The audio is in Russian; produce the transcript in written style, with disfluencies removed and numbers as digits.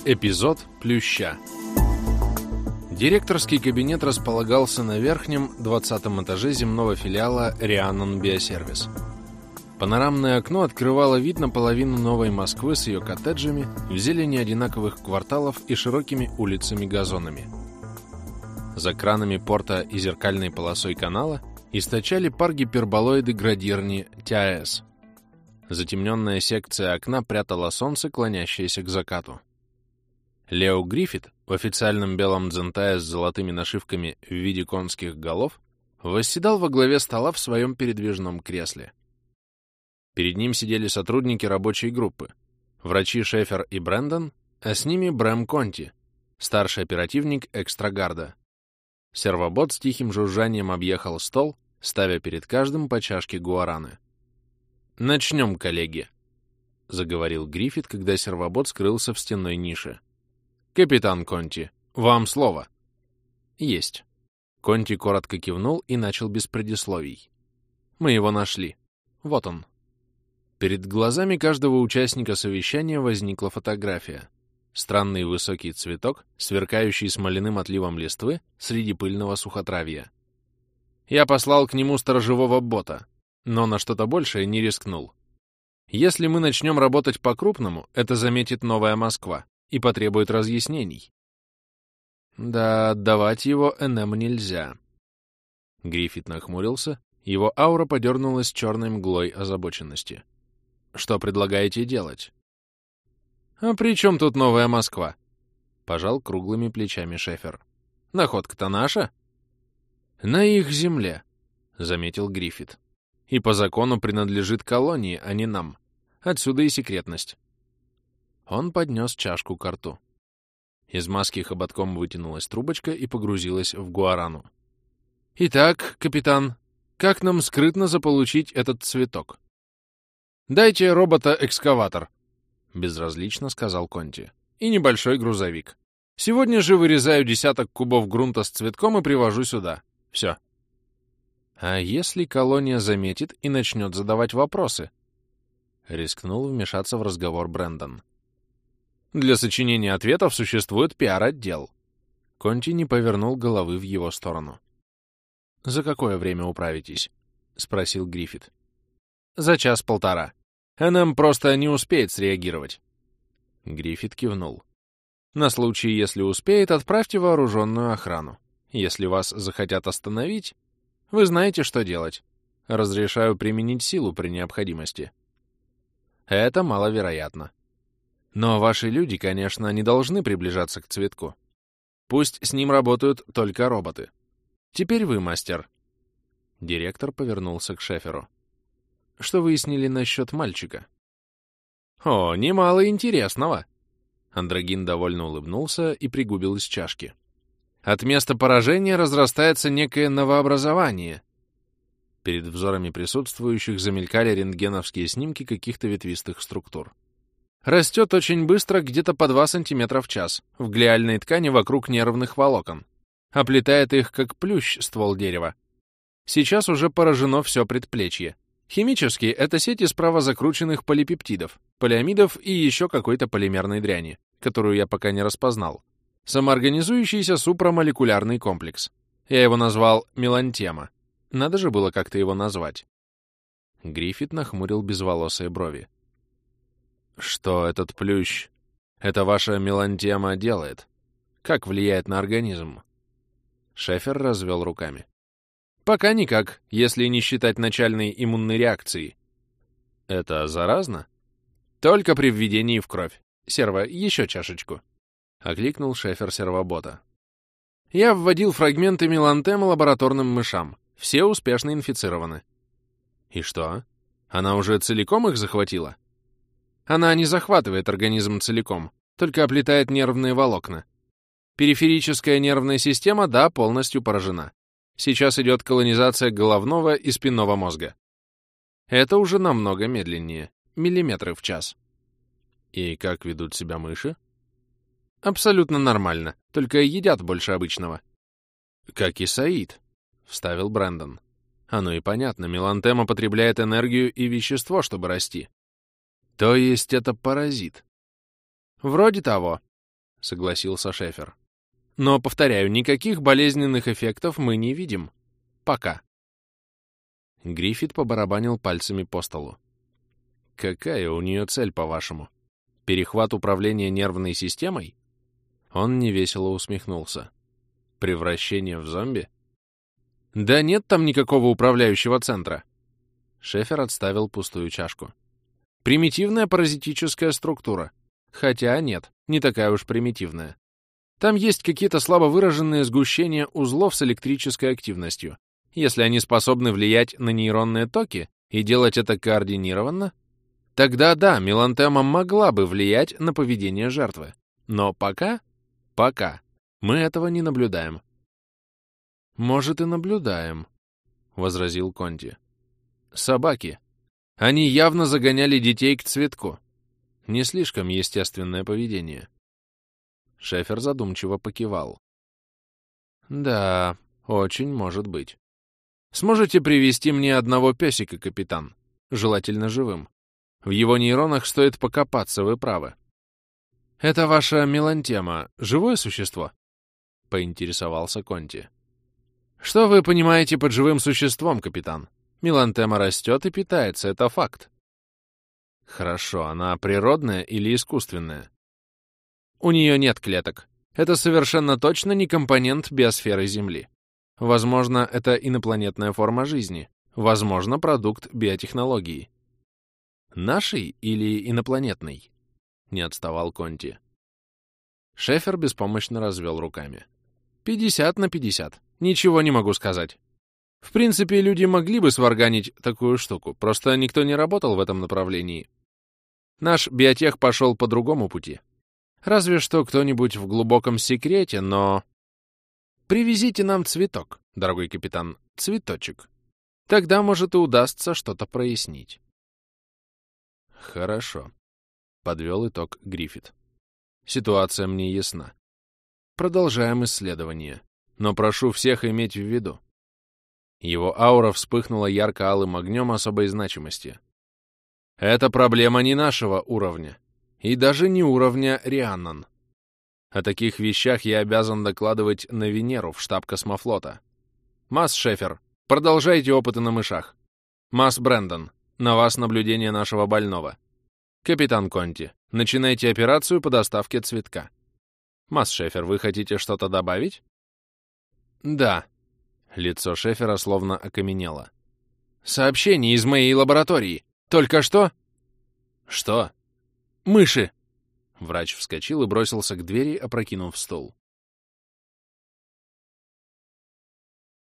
Эпизод Плюща. Директорский кабинет располагался на верхнем 20-м этаже земного филиала Rhiannon Biosервис. Панорамное окно открывало вид на половину Новой Москвы с ее коттеджами в зелени одинаковых кварталов и широкими улицами-газонами. За кранами порта и зеркальной полосой канала источали пар гиперболоиды градирни ТАЭС. Затемненная секция окна прятала солнце, клонящееся к закату. Лео Гриффит в официальном белом дзентае с золотыми нашивками в виде конских голов восседал во главе стола в своем передвижном кресле. Перед ним сидели сотрудники рабочей группы, врачи Шефер и Брэндон, а с ними Брэм Конти, старший оперативник Экстрагарда. Сервобот с тихим жужжанием объехал стол, ставя перед каждым по чашке гуараны. «Начнем, коллеги», — заговорил Гриффит, когда сервобот скрылся в стенной нише. «Капитан Конти, вам слово». «Есть». Конти коротко кивнул и начал без предисловий. «Мы его нашли. Вот он». Перед глазами каждого участника совещания возникла фотография. Странный высокий цветок, сверкающий смоляным отливом листвы среди пыльного сухотравья. Я послал к нему сторожевого бота, но на что-то большее не рискнул. Если мы начнем работать по-крупному, это заметит Новая Москва и потребует разъяснений. Да, отдавать его НМ нельзя. Гриффит нахмурился, его аура подернулась черной мглой озабоченности. Что предлагаете делать? А при чем тут Новая Москва? Пожал круглыми плечами Шефер. Находка-то наша? На их земле, заметил Гриффит. И по закону принадлежит колонии, а не нам. Отсюда и секретность. Он поднес чашку ко рту. Из маски хоботком вытянулась трубочка и погрузилась в гуарану. «Итак, капитан, как нам скрытно заполучить этот цветок?» «Дайте робота-экскаватор», — безразлично сказал Конти. «И небольшой грузовик. Сегодня же вырезаю 10 кубов грунта с цветком и привожу сюда. Все». «А если колония заметит и начнет задавать вопросы?» Рискнул вмешаться в разговор Брэндон. «Для сочинения ответов существует пиар-отдел». Конти не повернул головы в его сторону. «За какое время управитесь?» — спросил Гриффит. «За час-полтора. НМ просто не успеет среагировать». Гриффит кивнул. «На случай, если успеет, отправьте вооруженную охрану. Если вас захотят остановить, вы знаете, что делать. Разрешаю применить силу при необходимости». Это маловероятно. Но ваши люди, конечно, не должны приближаться к цветку. Пусть с ним работают только роботы. Теперь вы, мастер. Директор повернулся к Шеферу. Что выяснили насчет мальчика? О, немало интересного. Андрогин довольно улыбнулся и пригубил из чашки. От места поражения разрастается некое новообразование. Перед взорами присутствующих замелькали рентгеновские снимки каких-то ветвистых структур. Растет очень быстро, где-то по 2 см в час, в глиальной ткани вокруг нервных волокон. Оплетает их, как плющ, ствол дерева. Сейчас уже поражено все предплечье. Химически это сеть из правозакрученных полипептидов, полиамидов и еще какой-то полимерной дряни, которую я пока не распознал. Самоорганизующийся супрамолекулярный комплекс. Я его назвал мелантема. Надо же было как-то его назвать. Гриффит нахмурил безволосые брови. Что этот плющ, это ваша мелантема делает? Как влияет на организм? Шефер развел руками. Пока никак, если не считать начальной иммунной реакции. Это заразно? Только при введении в кровь. Серво, еще чашечку. Окликнул Шефер сервобота. Я вводил фрагменты мелантемы лабораторным мышам. Все успешно инфицированы. И что? Она уже целиком их захватила? Она не захватывает организм целиком, только оплетает нервные волокна. Периферическая нервная система, да, полностью поражена. Сейчас идет колонизация головного и спинного мозга. Это уже намного медленнее, миллиметры в час. И как ведут себя мыши? Абсолютно нормально, только едят больше обычного. Как и Саид, вставил Брэндон. Оно и понятно, мелантема потребляет энергию и вещество, чтобы расти. То есть это паразит? Вроде того. — согласился Шефер. «Но, повторяю, никаких болезненных эффектов мы не видим. Пока». Гриффит побарабанил пальцами по столу. «Какая у нее цель, по-вашему? Перехват управления нервной системой?» Он невесело усмехнулся. «Превращение в зомби?» «Да нет там никакого управляющего центра!» Шефер отставил пустую чашку. «Примитивная паразитическая структура. Хотя нет, не такая уж примитивная. Там есть какие-то слабо выраженные сгущения узлов с электрической активностью. Если они способны влиять на нейронные токи и делать это координированно, тогда да, мелантема могла бы влиять на поведение жертвы. Но пока мы этого не наблюдаем». «Может, и наблюдаем», — возразил Конти. «Собаки. Они явно загоняли детей к цветку. Не слишком естественное поведение». Шефер задумчиво покивал. «Да, очень может быть. Сможете привести мне одного песика, капитан? Желательно живым. В его нейронах стоит покопаться, вы правы». «Это ваша мелантема — живое существо?» — поинтересовался Конти. «Что вы понимаете под живым существом, капитан? Мелантема растет и питается, это факт». «Хорошо, она природная или искусственная?» «У нее нет клеток. Это совершенно точно не компонент биосферы Земли. Возможно, это инопланетная форма жизни. Возможно, продукт биотехнологии». «Нашей или инопланетной?» — не отставал Конти. Шефер беспомощно развел руками. 50/50. Ничего не могу сказать. В принципе, люди могли бы сварганить такую штуку, просто никто не работал в этом направлении. Наш биотех пошел по другому пути. Разве что кто-нибудь в глубоком секрете, но... Привезите нам цветок, дорогой капитан, цветочек. Тогда, может, и удастся что-то прояснить. Хорошо, — подвел итог Гриффит. Ситуация мне ясна. Продолжаем исследование. Но прошу всех иметь в виду. Его аура вспыхнула ярко-алым огнем особой значимости. Это проблема не нашего уровня. И даже не уровня Рианнан. О таких вещах я обязан докладывать на Венеру в штаб космофлота. Масс Шефер, продолжайте опыты на мышах. Масс Брэндон, на вас наблюдение нашего больного. Капитан Конти, начинайте операцию по доставке цветка. Масс Шефер, вы хотите что-то добавить? Да. Лицо Шефера словно окаменело. Сообщение из моей лаборатории. Только что... Что? Мыши. Врач вскочил и бросился к двери, опрокинув стул.